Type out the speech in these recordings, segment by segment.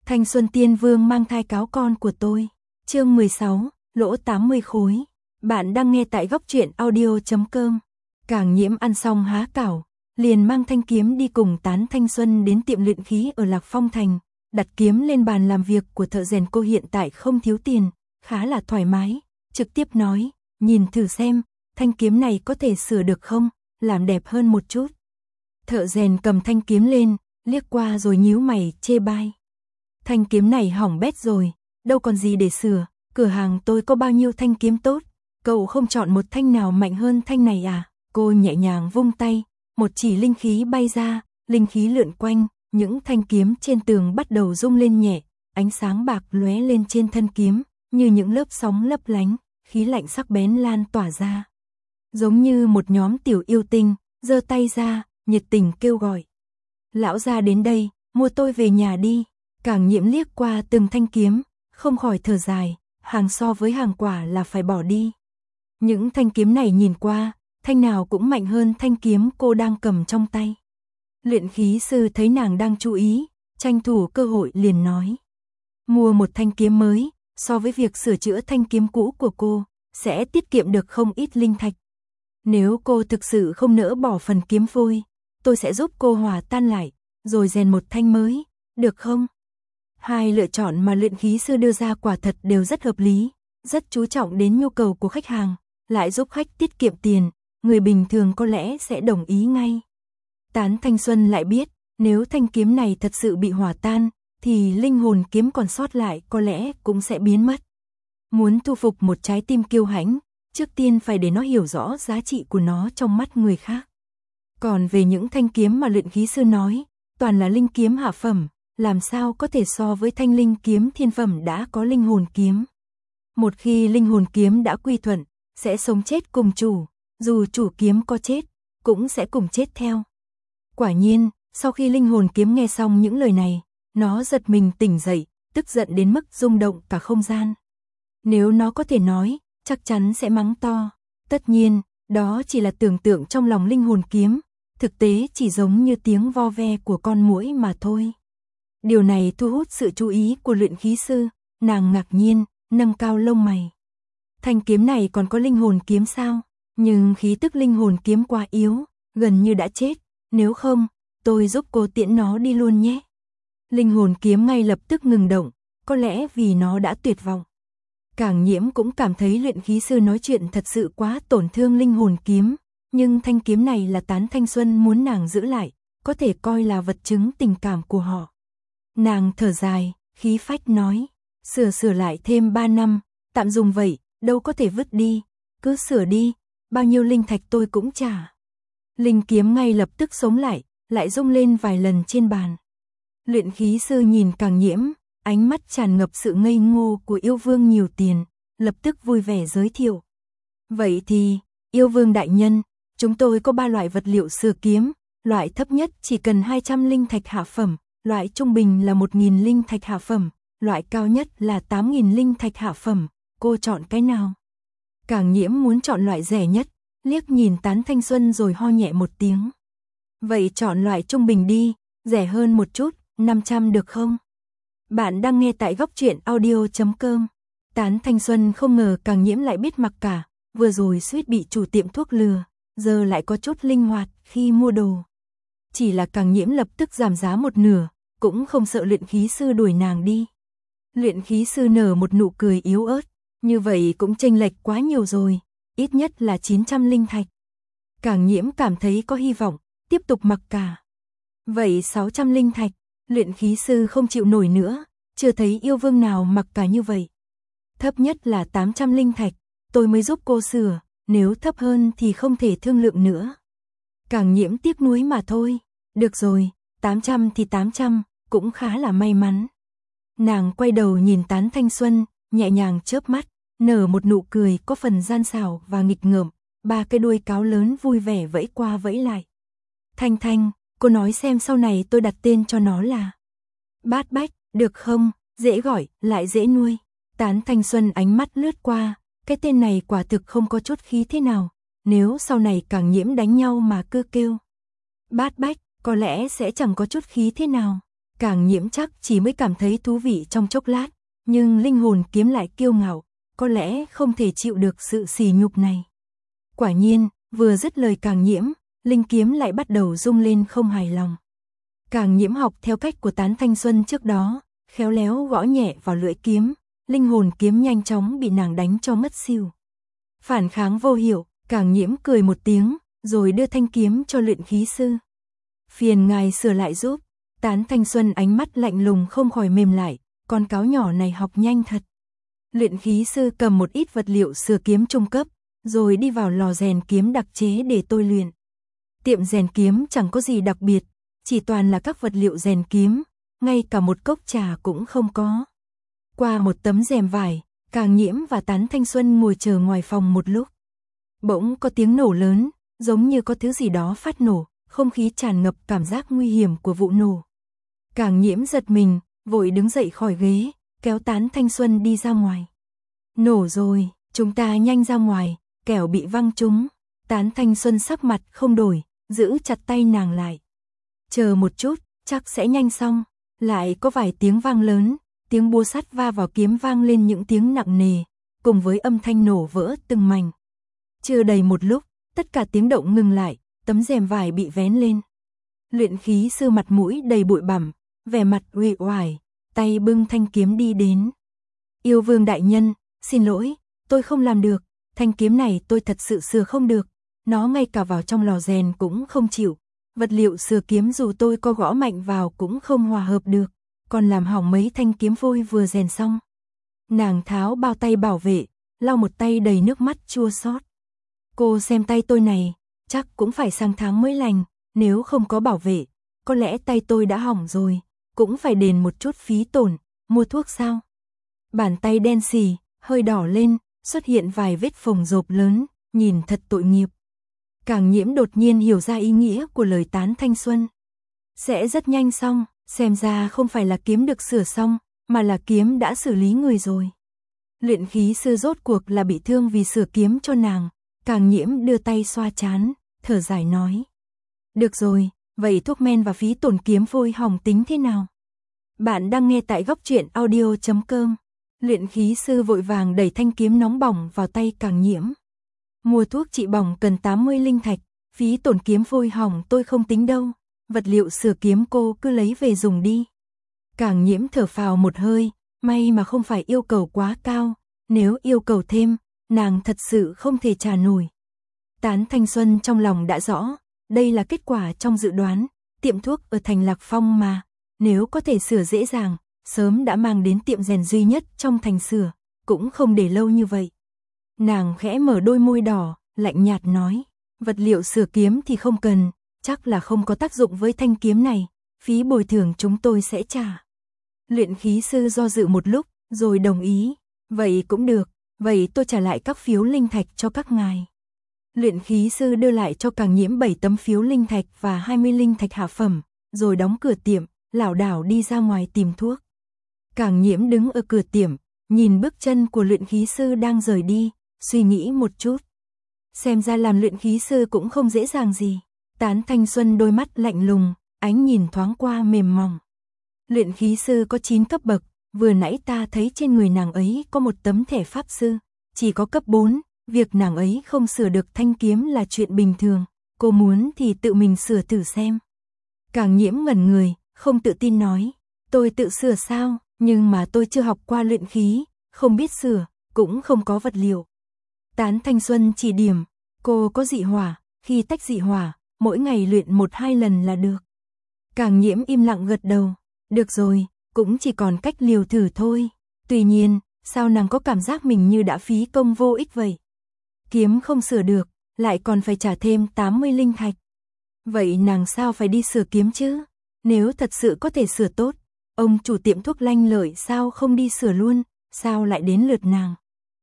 Thanh Xuân Tiên Vương mang thai cáo con của tôi. Chương 16, lỗ 80 khối. Bạn đang nghe tại góc truyện audio.com. Càng Nhiễm ăn xong há cảo, liền mang thanh kiếm đi cùng Tán Thanh Xuân đến tiệm luyện khí ở Lạc Phong Thành, đặt kiếm lên bàn làm việc của thợ rèn. Cô hiện tại không thiếu tiền, khá là thoải mái, trực tiếp nói, nhìn thử xem, thanh kiếm này có thể sửa được không, làm đẹp hơn một chút. Thợ rèn cầm thanh kiếm lên, liếc qua rồi nhíu mày, chê bai. Thanh kiếm này hỏng bét rồi, đâu còn gì để sửa, cửa hàng tôi có bao nhiêu thanh kiếm tốt, cậu không chọn một thanh nào mạnh hơn thanh này à? Cô nhẹ nhàng vung tay, một chỉ linh khí bay ra, linh khí lượn quanh, những thanh kiếm trên tường bắt đầu rung lên nhẹ, ánh sáng bạc lóe lên trên thân kiếm, như những lớp sóng lấp lánh, khí lạnh sắc bén lan tỏa ra. Giống như một nhóm tiểu yêu tinh, giơ tay ra, nhiệt tình kêu gọi. Lão gia đến đây, mua tôi về nhà đi. Càng Nhiễm liếc qua từng thanh kiếm, không khỏi thở dài, hàng so với hàng quả là phải bỏ đi. Những thanh kiếm này nhìn qua, thanh nào cũng mạnh hơn thanh kiếm cô đang cầm trong tay. Luyện khí sư thấy nàng đang chú ý, tranh thủ cơ hội liền nói. Mua một thanh kiếm mới, so với việc sửa chữa thanh kiếm cũ của cô, sẽ tiết kiệm được không ít linh thạch. Nếu cô thực sự không nỡ bỏ phần kiếm phôi, tôi sẽ giúp cô hòa tan lại, rồi rèn một thanh mới, được không? Hai lựa chọn mà luyện khí sư đưa ra quả thật đều rất hợp lý, rất chú trọng đến nhu cầu của khách hàng, lại giúp khách tiết kiệm tiền, người bình thường có lẽ sẽ đồng ý ngay. Tán Thanh Xuân lại biết, nếu thanh kiếm này thật sự bị hòa tan, thì linh hồn kiếm còn sót lại có lẽ cũng sẽ biến mất. Muốn thu phục một trái tim kiêu hãnh, trước tiên phải để nó hiểu rõ giá trị của nó trong mắt người khác. Còn về những thanh kiếm mà luyện khí sư nói, toàn là linh kiếm hạ phẩm, làm sao có thể so với thanh linh kiếm thiên phẩm đã có linh hồn kiếm. Một khi linh hồn kiếm đã quy thuận, sẽ sống chết cùng chủ, dù chủ kiếm có chết, cũng sẽ cùng chết theo. Quả nhiên, sau khi linh hồn kiếm nghe xong những lời này, nó giật mình tỉnh dậy, tức giận đến mức rung động cả không gian. Nếu nó có thể nói, chắc chắn sẽ mắng to. Tất nhiên, đó chỉ là tưởng tượng trong lòng linh hồn kiếm, thực tế chỉ giống như tiếng vo ve của con muỗi mà thôi. Điều này thu hút sự chú ý của luyện khí sư, nàng ngạc nhiên, nâng cao lông mày. Thanh kiếm này còn có linh hồn kiếm sao? Nhưng khí tức linh hồn kiếm quá yếu, gần như đã chết, nếu không, tôi giúp cô tiễn nó đi luôn nhé. Linh hồn kiếm ngay lập tức ngừng động, có lẽ vì nó đã tuyệt vọng. Càng Nhiễm cũng cảm thấy luyện khí sư nói chuyện thật sự quá tổn thương linh hồn kiếm, nhưng thanh kiếm này là Tán Thanh Xuân muốn nàng giữ lại, có thể coi là vật chứng tình cảm của họ. Nàng thở dài, khí phách nói, sửa lại thêm 3 năm, tạm dùng vậy, đâu có thể vứt đi, cứ sửa đi, bao nhiêu linh thạch tôi cũng trả. Linh kiếm ngay lập tức sống lại rung lên vài lần trên bàn. Luyện khí sư nhìn Càng Nhiễm, ánh mắt tràn ngập sự ngây ngô của yêu vương nhiều tiền, lập tức vui vẻ giới thiệu. Vậy thì, yêu vương đại nhân, chúng tôi có 3 loại vật liệu sửa kiếm, loại thấp nhất chỉ cần 200 linh thạch hạ phẩm, loại trung bình là 1.000 linh thạch hạ phẩm, loại cao nhất là 8.000 linh thạch hạ phẩm, cô chọn cái nào? Càng Nhiễm muốn chọn loại rẻ nhất, liếc nhìn Tán Thanh Xuân rồi ho nhẹ một tiếng. Vậy chọn loại trung bình đi, rẻ hơn một chút, 500 được không? Bạn đang nghe tại góc truyện audio.com. Tán Thanh Xuân không ngờ Càng Nhiễm lại biết mặc cả, vừa rồi suýt bị chủ tiệm thuốc lừa, giờ lại có chút linh hoạt khi mua đồ. Chỉ là Càng Nhiễm lập tức giảm giá một nửa, cũng không sợ luyện khí sư đuổi nàng đi. Luyện khí sư nở một nụ cười yếu ớt, như vậy cũng chênh lệch quá nhiều rồi, ít nhất là 900 linh thạch. Càng Nhiễm cảm thấy có hy vọng, tiếp tục mặc cả. Vậy 600 linh thạch, luyện khí sư không chịu nổi nữa, chưa thấy yêu vương nào mặc cả như vậy. Thấp nhất là 800 linh thạch, tôi mới giúp cô sửa, nếu thấp hơn thì không thể thương lượng nữa. Càng Nhiễm tiếc nuối mà thôi, được rồi, 800 thì 800, cũng khá là may mắn. Nàng quay đầu nhìn Tán Thanh Xuân, nhẹ nhàng chớp mắt, nở một nụ cười có phần gian xảo và nghịch ngợm, 3 cái đuôi cáo lớn vui vẻ vẫy qua vẫy lại. Thanh Thanh, cô nói xem sau này tôi đặt tên cho nó là Bát Bách, được không? Dễ gọi, lại dễ nuôi. Tán Thanh Xuân ánh mắt lướt qua, cái tên này quả thực không có chút khí thế nào, nếu sau này Càng Nhiễm đánh nhau mà cứ kêu Bát Bách, có lẽ sẽ chẳng có chút khí thế nào. Càng Nhiễm chắc chỉ mới cảm thấy thú vị trong chốc lát, nhưng linh hồn kiếm lại kiêu ngạo, có lẽ không thể chịu được sự sỉ nhục này. Quả nhiên, vừa dứt lời Càng Nhiễm, linh kiếm lại bắt đầu rung lên không hài lòng. Càng Nhiễm học theo cách của Tán Thanh Xuân trước đó, khéo léo gõ nhẹ vào lưỡi kiếm, linh hồn kiếm nhanh chóng bị nàng đánh cho ngất xỉu. Phản kháng vô hiệu, Càng Nhiễm cười một tiếng, rồi đưa thanh kiếm cho luyện khí sư. Phiền ngài sửa lại giúp. Tán Thanh Xuân ánh mắt lạnh lùng không khỏi mềm lại, con cáo nhỏ này học nhanh thật. Luyện khí sư cầm một ít vật liệu sửa kiếm trung cấp, rồi đi vào lò rèn kiếm đặc chế để tôi luyện. Tiệm rèn kiếm chẳng có gì đặc biệt, chỉ toàn là các vật liệu rèn kiếm, ngay cả một cốc trà cũng không có. Qua một tấm rèm vải, Càng Nhiễm và Tán Thanh Xuân ngồi chờ ngoài phòng một lúc. Bỗng có tiếng nổ lớn, giống như có thứ gì đó phát nổ, không khí tràn ngập cảm giác nguy hiểm của vụ nổ. Càng Nhiễm giật mình, vội đứng dậy khỏi ghế, kéo Tán Thanh Xuân đi ra ngoài. Nổ rồi, chúng ta nhanh ra ngoài, kẻo bị văng trúng. Tán Thanh Xuân sắc mặt không đổi, giữ chặt tay nàng lại. Chờ một chút, chắc sẽ nhanh xong. Lại có vài tiếng vang lớn, tiếng búa sắt va vào kiếm vang lên những tiếng nặng nề, cùng với âm thanh nổ vỡ từng mảnh. Chưa đầy một lúc, tất cả tiếng động ngừng lại, tấm rèm vải bị vén lên. Luyện khí sư mặt mũi đầy bụi bặm, vẻ mặt uể oải, tay bưng thanh kiếm đi đến. Yêu vương đại nhân, xin lỗi, tôi không làm được, thanh kiếm này tôi thật sự sửa không được, nó ngay cả vào trong lò rèn cũng không chịu, vật liệu sửa kiếm dù tôi có gõ mạnh vào cũng không hòa hợp được, còn làm hỏng mấy thanh kiếm vôi vừa rèn xong. Nàng tháo bao tay bảo vệ, lau một tay đầy nước mắt chua xót. Cô xem tay tôi này, chắc cũng phải sang tháng mới lành, nếu không có bảo vệ, có lẽ tay tôi đã hỏng rồi, cũng phải đền một chút phí tổn, mua thuốc sao? Bàn tay đen xì, hơi đỏ lên, xuất hiện vài vết phồng rộp lớn, nhìn thật tội nghiệp. Càng Nhiễm đột nhiên hiểu ra ý nghĩa của lời Tán Thanh Xuân. Sẽ rất nhanh xong, xem ra không phải là kiếm được sửa xong, mà là kiếm đã xử lý người rồi. Luyện khí sư rốt cuộc là bị thương vì sửa kiếm cho nàng. Càng Nhiễm đưa tay xoa trán, thở dài nói. Được rồi, vậy thuốc men và phí tổn kiếm vôi hỏng tính thế nào? Bạn đang nghe tại góc truyện audio.com. Luyện khí sư vội vàng đẩy thanh kiếm nóng bỏng vào tay Càng Nhiễm. Mua thuốc trị bỏng cần 80 linh thạch, phí tổn kiếm vôi hỏng tôi không tính đâu, vật liệu sửa kiếm cô cứ lấy về dùng đi. Càng Nhiễm thở phào một hơi, may mà không phải yêu cầu quá cao, nếu yêu cầu thêm, nàng thật sự không thể trả nổi. Tán Thanh Xuân trong lòng đã rõ, đây là kết quả trong dự đoán, tiệm thuốc ở thành Lạc Phong mà, nếu có thể sửa dễ dàng, sớm đã mang đến tiệm rèn duy nhất trong thành sửa, cũng không để lâu như vậy. Nàng khẽ mở đôi môi đỏ, lạnh nhạt nói, vật liệu sửa kiếm thì không cần, chắc là không có tác dụng với thanh kiếm này, phí bồi thường chúng tôi sẽ trả. Luyện khí sư do dự một lúc, rồi đồng ý, vậy cũng được, vậy tôi trả lại các phiếu linh thạch cho các ngài. Luyện khí sư đưa lại cho Càng Nhiễm 7 tấm phiếu linh thạch và 20 linh thạch hạ phẩm, rồi đóng cửa tiệm, lảo đảo đi ra ngoài tìm thuốc. Càng Nhiễm đứng ở cửa tiệm, nhìn bước chân của luyện khí sư đang rời đi, suy nghĩ một chút. Xem ra làm luyện khí sư cũng không dễ dàng gì. Tán Thanh Xuân đôi mắt lạnh lùng, ánh nhìn thoáng qua mềm mỏng. Luyện khí sư có 9 cấp bậc, vừa nãy ta thấy trên người nàng ấy có một tấm thẻ pháp sư, chỉ có cấp 4, việc nàng ấy không sửa được thanh kiếm là chuyện bình thường, cô muốn thì tự mình sửa thử xem. Càng Nhiễm ngẩn người, không tự tin nói, tôi tự sửa sao, nhưng mà tôi chưa học qua luyện khí, không biết sửa, cũng không có vật liệu. Tán Thanh Xuân chỉ điểm, cô có dị hỏa, khi tách dị hỏa, mỗi ngày luyện 1-2 lần là được. Càng Nhiễm im lặng gật đầu, được rồi, cũng chỉ còn cách liều thử thôi. Tuy nhiên, sao nàng có cảm giác mình như đã phí công vô ích vậy? Kiếm không sửa được, lại còn phải trả thêm 80 linh thạch. Vậy nàng sao phải đi sửa kiếm chứ? Nếu thật sự có thể sửa tốt, ông chủ tiệm thuốc Lanh Lợi sao không đi sửa luôn, sao lại đến lượt nàng?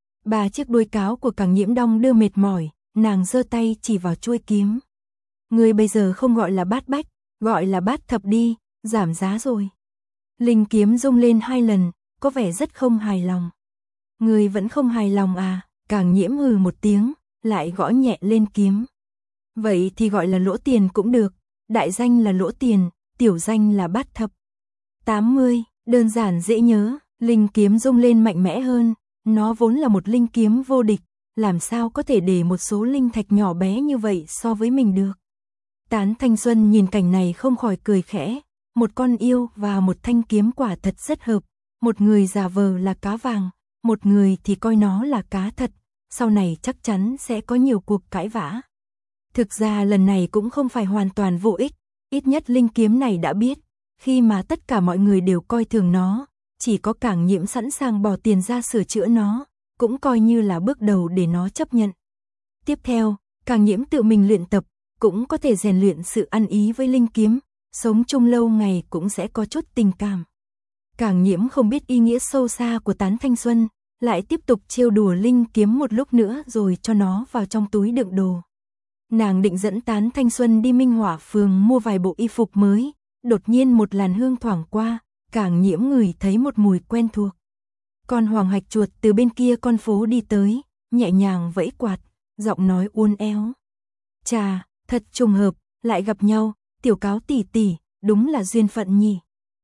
3 chiếc đuôi cáo của Càng Nhiễm đong đưa mệt mỏi, nàng giơ tay chỉ vào chuôi kiếm. Người bây giờ không gọi là bát bách, gọi là bát thập đi, giảm giá rồi. Linh kiếm rung lên 2 lần, có vẻ rất không hài lòng. Người vẫn không hài lòng à? Càng Nhiễm hừ một tiếng, lại gõ nhẹ lên kiếm. Vậy thì gọi là lỗ tiền cũng được, đại danh là lỗ tiền, tiểu danh là bát thập. 80, đơn giản dễ nhớ, linh kiếm rung lên mạnh mẽ hơn, nó vốn là một linh kiếm vô địch, làm sao có thể để một số linh thạch nhỏ bé như vậy so với mình được. Tán Thanh Xuân nhìn cảnh này không khỏi cười khẽ, một con yêu và một thanh kiếm quả thật rất hợp, một người giả vờ là cá vàng, một người thì coi nó là cá thật, sau này chắc chắn sẽ có nhiều cuộc cãi vã. Thực ra lần này cũng không phải hoàn toàn vô ích, ít nhất linh kiếm này đã biết, khi mà tất cả mọi người đều coi thường nó, chỉ có Cảng Nhiễm sẵn sàng bỏ tiền ra sửa chữa nó, cũng coi như là bước đầu để nó chấp nhận. Tiếp theo, Cảng Nhiễm tự mình luyện tập, cũng có thể rèn luyện sự ăn ý với linh kiếm, sống chung lâu ngày cũng sẽ có chút tình cảm. Cảng Nhiễm không biết ý nghĩa sâu xa của Tán Thanh Xuân, lại tiếp tục trêu đùa linh kiếm một lúc nữa rồi cho nó vào trong túi đựng đồ. Nàng định dẫn Tán Thanh Xuân đi Minh Hỏa Phường mua vài bộ y phục mới, đột nhiên một làn hương thoảng qua, Cảng Nhiễm ngửi thấy một mùi quen thuộc. Con Hoàng Hạch Chuột từ bên kia con phố đi tới, nhẹ nhàng vẫy quạt, giọng nói uốn éo. Chà, thật trùng hợp, lại gặp nhau, Tiểu Cáo tỷ tỷ, đúng là duyên phận nhỉ.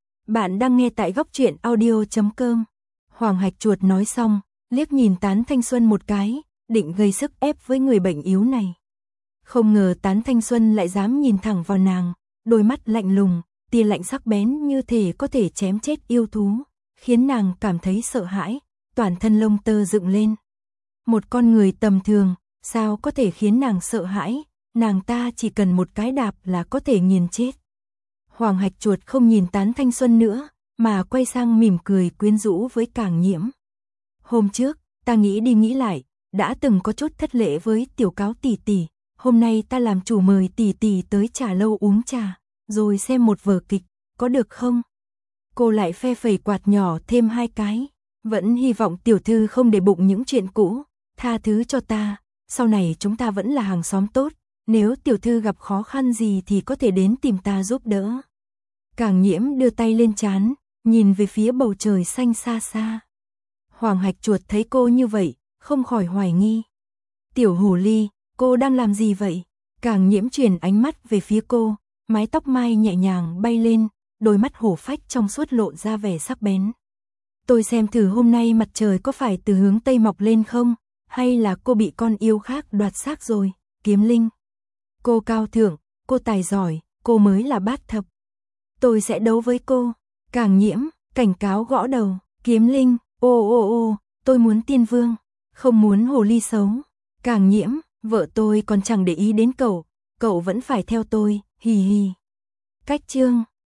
Bạn đang nghe tại góc truyện audio.com. Hoàng Hạch Chuột nói xong, liếc nhìn Tán Thanh Xuân một cái, định gây sức ép với người bệnh yếu này. Không ngờ Tán Thanh Xuân lại dám nhìn thẳng vào nàng, đôi mắt lạnh lùng, tia lạnh sắc bén như thể có thể chém chết yêu thú, khiến nàng cảm thấy sợ hãi, toàn thân lông tơ dựng lên. Một con người tầm thường, sao có thể khiến nàng sợ hãi, nàng ta chỉ cần một cái đạp là có thể nghiền chết. Hoàng Hạch Chuột không nhìn Tán Thanh Xuân nữa, mà quay sang mỉm cười quyến rũ với Cảng Nhiễm. Hôm trước, ta nghĩ đi nghĩ lại, đã từng có chút thất lễ với Tiểu Cáo tỷ tỷ, hôm nay ta làm chủ mời tỷ tỷ tới trà lâu uống trà, rồi xem một vở kịch, có được không? Cô lại phe phẩy quạt nhỏ thêm 2 cái, vẫn hy vọng tiểu thư không để bụng những chuyện cũ, tha thứ cho ta, sau này chúng ta vẫn là hàng xóm tốt, nếu tiểu thư gặp khó khăn gì thì có thể đến tìm ta giúp đỡ. Cảng Nhiễm đưa tay lên trán, nhìn về phía bầu trời xanh xa xa. Hoàng Hạch Chuột thấy cô như vậy, không khỏi hoài nghi. Tiểu Hồ Ly, cô đang làm gì vậy? Cảng Nhiễm chuyển ánh mắt về phía cô, mái tóc mai nhẹ nhàng bay lên, đôi mắt hổ phách trong suốt lộ ra vẻ sắc bén. Tôi xem thử hôm nay mặt trời có phải từ hướng Tây mọc lên không, hay là cô bị con yêu khác đoạt xác rồi, Kiếm Linh. Cô cao thượng, cô tài giỏi, cô mới là bát thập. Tôi sẽ đấu với cô. Cảng Nhiễm, cảnh cáo gõ đầu, Kiếm Linh, ô, tôi muốn tiên vương, không muốn hồ ly xấu. Cảng Nhiễm, vợ tôi còn chẳng để ý đến cậu vẫn phải theo tôi, hì hì. Cách chương